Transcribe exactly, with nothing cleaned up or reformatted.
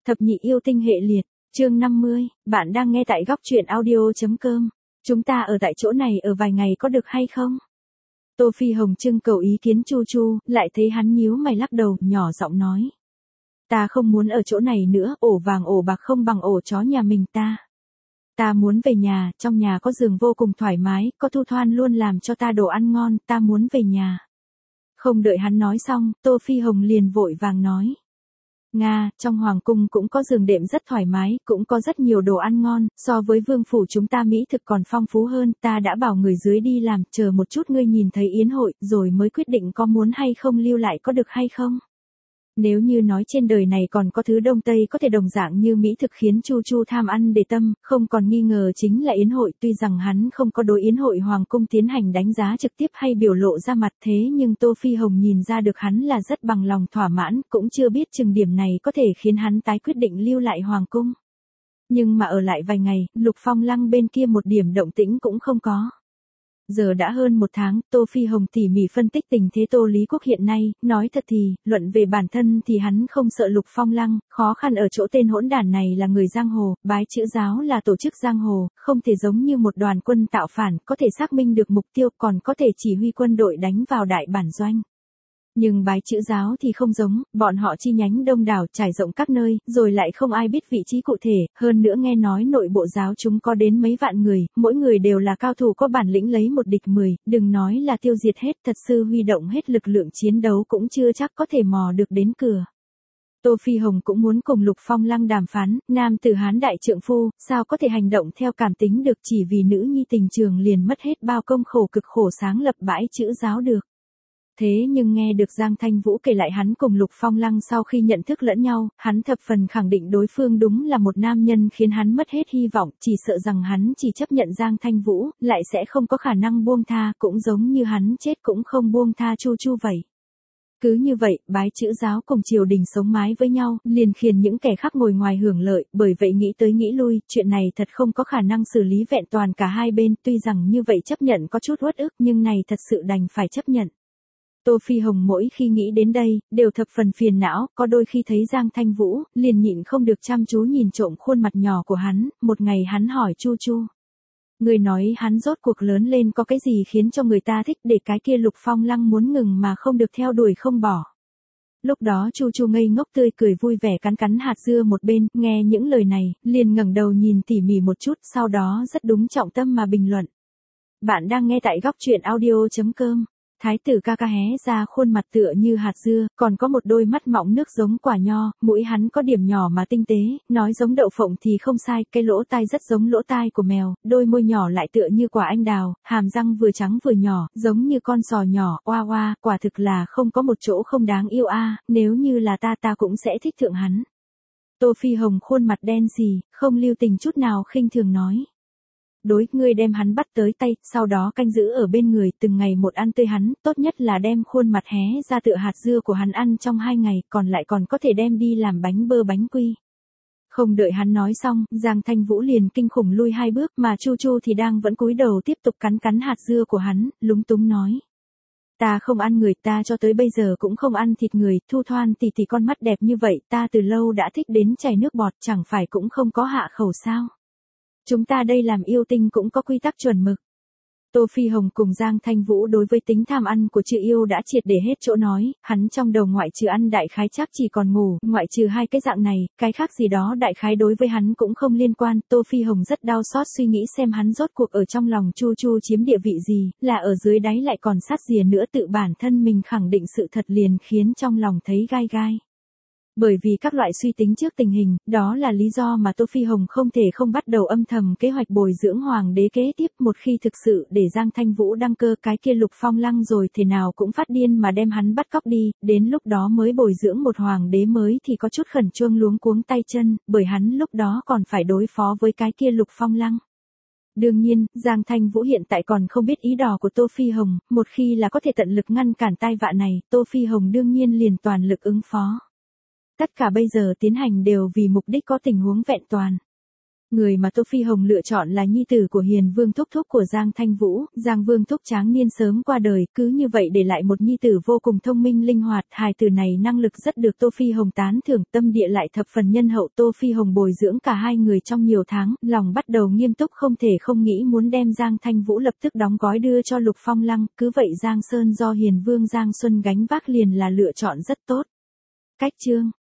Thập nhị yêu tinh hệ liệt, chương năm mươi, bạn đang nghe tại góc truyện audio.com. Chúng ta ở tại chỗ này ở vài ngày có được hay không? Tô Phi Hồng trưng cầu ý kiến Chu Chu, lại thấy hắn nhíu mày lắc đầu, nhỏ giọng nói. Ta không muốn ở chỗ này nữa, ổ vàng ổ bạc không bằng ổ chó nhà mình ta. Ta muốn về nhà, trong nhà có giường vô cùng thoải mái, có Thu Thoan luôn làm cho ta đồ ăn ngon, ta muốn về nhà. Không đợi hắn nói xong, Tô Phi Hồng liền vội vàng nói. Nga, trong hoàng cung cũng có giường đệm rất thoải mái, cũng có rất nhiều đồ ăn ngon, so với vương phủ chúng ta mỹ thực còn phong phú hơn, ta đã bảo người dưới đi làm, chờ một chút ngươi nhìn thấy yến hội, rồi mới quyết định có muốn hay không lưu lại có được hay không. Nếu như nói trên đời này còn có thứ đông tây có thể đồng dạng như mỹ thực khiến Chu Chu tham ăn để tâm, không còn nghi ngờ chính là yến hội, tuy rằng hắn không có đối yến hội hoàng cung tiến hành đánh giá trực tiếp hay biểu lộ ra mặt thế nhưng Tô Phi Hồng nhìn ra được hắn là rất bằng lòng thỏa mãn, cũng chưa biết chừng điểm này có thể khiến hắn tái quyết định lưu lại hoàng cung. Nhưng mà ở lại vài ngày, Lục Phong Lăng bên kia một điểm động tĩnh cũng không có. Giờ đã hơn một tháng, Tô Phi Hồng tỉ mỉ phân tích tình thế Tô Lý Quốc hiện nay, nói thật thì, luận về bản thân thì hắn không sợ Lục Phong Lăng, khó khăn ở chỗ tên hỗn đản này là người giang hồ, bái chữ giáo là tổ chức giang hồ, không thể giống như một đoàn quân tạo phản, có thể xác minh được mục tiêu còn có thể chỉ huy quân đội đánh vào đại bản doanh. Nhưng bái chữ giáo thì không giống, bọn họ chi nhánh đông đảo trải rộng các nơi, rồi lại không ai biết vị trí cụ thể, hơn nữa nghe nói nội bộ giáo chúng có đến mấy vạn người, mỗi người đều là cao thủ có bản lĩnh lấy một địch mười, đừng nói là tiêu diệt hết, thật sự huy động hết lực lượng chiến đấu cũng chưa chắc có thể mò được đến cửa. Tô Phi Hồng cũng muốn cùng Lục Phong Lăng đàm phán, nam tử hán đại trượng phu, sao có thể hành động theo cảm tính được chỉ vì nữ nhi tình trường liền mất hết bao công khổ cực khổ sáng lập bãi chữ giáo được. Thế nhưng nghe được Giang Thanh Vũ kể lại hắn cùng Lục Phong Lăng sau khi nhận thức lẫn nhau, hắn thập phần khẳng định đối phương đúng là một nam nhân khiến hắn mất hết hy vọng, chỉ sợ rằng hắn chỉ chấp nhận Giang Thanh Vũ, lại sẽ không có khả năng buông tha, cũng giống như hắn chết cũng không buông tha Chu Chu vậy. Cứ như vậy, bái chữ giáo cùng triều đình sống mái với nhau, liền khiến những kẻ khác ngồi ngoài hưởng lợi, bởi vậy nghĩ tới nghĩ lui, chuyện này thật không có khả năng xử lý vẹn toàn cả hai bên, tuy rằng như vậy chấp nhận có chút uất ức nhưng này thật sự đành phải chấp nhận. Tô Phi Hồng mỗi khi nghĩ đến đây, đều thập phần phiền não, có đôi khi thấy Giang Thanh Vũ, liền nhịn không được chăm chú nhìn trộm khuôn mặt nhỏ của hắn, một ngày hắn hỏi Chu Chu. Người nói hắn rốt cuộc lớn lên có cái gì khiến cho người ta thích để cái kia Lục Phong Lăng muốn ngừng mà không được theo đuổi không bỏ. Lúc đó Chu Chu ngây ngốc tươi cười vui vẻ cắn cắn hạt dưa một bên, nghe những lời này, liền ngẩng đầu nhìn tỉ mỉ một chút, sau đó rất đúng trọng tâm mà bình luận. Bạn đang nghe tại góc truyện audio.com. Thái tử ca ca hé ra khuôn mặt tựa như hạt dưa, còn có một đôi mắt mọng nước giống quả nho, mũi hắn có điểm nhỏ mà tinh tế, nói giống đậu phộng thì không sai, cái lỗ tai rất giống lỗ tai của mèo, đôi môi nhỏ lại tựa như quả anh đào, hàm răng vừa trắng vừa nhỏ, giống như con sò nhỏ, oa oa, quả thực là không có một chỗ không đáng yêu a, nếu như là ta ta cũng sẽ thích thượng hắn. Tô Phi Hồng khuôn mặt đen xì, không lưu tình chút nào khinh thường nói. Đối, ngươi đem hắn bắt tới tay, sau đó canh giữ ở bên người, từng ngày một ăn tươi hắn, tốt nhất là đem khuôn mặt hé ra tựa hạt dưa của hắn ăn trong hai ngày, còn lại còn có thể đem đi làm bánh bơ bánh quy. Không đợi hắn nói xong, Giang Thanh Vũ liền kinh khủng lui hai bước, mà Chu Chu thì đang vẫn cúi đầu tiếp tục cắn cắn hạt dưa của hắn, lúng túng nói. Ta không ăn người, ta cho tới bây giờ cũng không ăn thịt người, Thu Thoan tỷ tỷ con mắt đẹp như vậy, ta từ lâu đã thích đến chảy nước bọt, chẳng phải cũng không có hạ khẩu sao. Chúng ta đây làm yêu tinh cũng có quy tắc chuẩn mực. Tô Phi Hồng cùng Giang Thanh Vũ đối với tính tham ăn của chữ yêu đã triệt để hết chỗ nói, hắn trong đầu ngoại trừ ăn đại khái chắc chỉ còn ngủ, ngoại trừ hai cái dạng này, cái khác gì đó đại khái đối với hắn cũng không liên quan, Tô Phi Hồng rất đau xót suy nghĩ xem hắn rốt cuộc ở trong lòng Chu Chu chiếm địa vị gì, là ở dưới đáy lại còn sát rìa nữa tự bản thân mình khẳng định sự thật liền khiến trong lòng thấy gai gai. Bởi vì các loại suy tính trước tình hình, đó là lý do mà Tô Phi Hồng không thể không bắt đầu âm thầm kế hoạch bồi dưỡng hoàng đế kế tiếp, một khi thực sự để Giang Thanh Vũ đăng cơ cái kia Lục Phong Lăng rồi thế nào cũng phát điên mà đem hắn bắt cóc đi, đến lúc đó mới bồi dưỡng một hoàng đế mới thì có chút khẩn trương luống cuống tay chân, bởi hắn lúc đó còn phải đối phó với cái kia Lục Phong Lăng. Đương nhiên, Giang Thanh Vũ hiện tại còn không biết ý đồ của Tô Phi Hồng, một khi là có thể tận lực ngăn cản tai vạ này, Tô Phi Hồng đương nhiên liền toàn lực ứng phó. Tất cả bây giờ tiến hành đều vì mục đích có tình huống vẹn toàn. Người mà Tô Phi Hồng lựa chọn là nhi tử của Hiền Vương thúc thúc của Giang Thanh Vũ, Giang Vương thúc tráng niên sớm qua đời, cứ như vậy để lại một nhi tử vô cùng thông minh linh hoạt, hài tử này năng lực rất được Tô Phi Hồng tán thưởng, tâm địa lại thập phần nhân hậu. Tô Phi Hồng bồi dưỡng cả hai người trong nhiều tháng, lòng bắt đầu nghiêm túc, không thể không nghĩ muốn đem Giang Thanh Vũ lập tức đóng gói đưa cho Lục Phong Lăng, cứ vậy Giang Sơn do Hiền Vương Giang Xuân gánh vác liền là lựa chọn rất tốt. Cách chương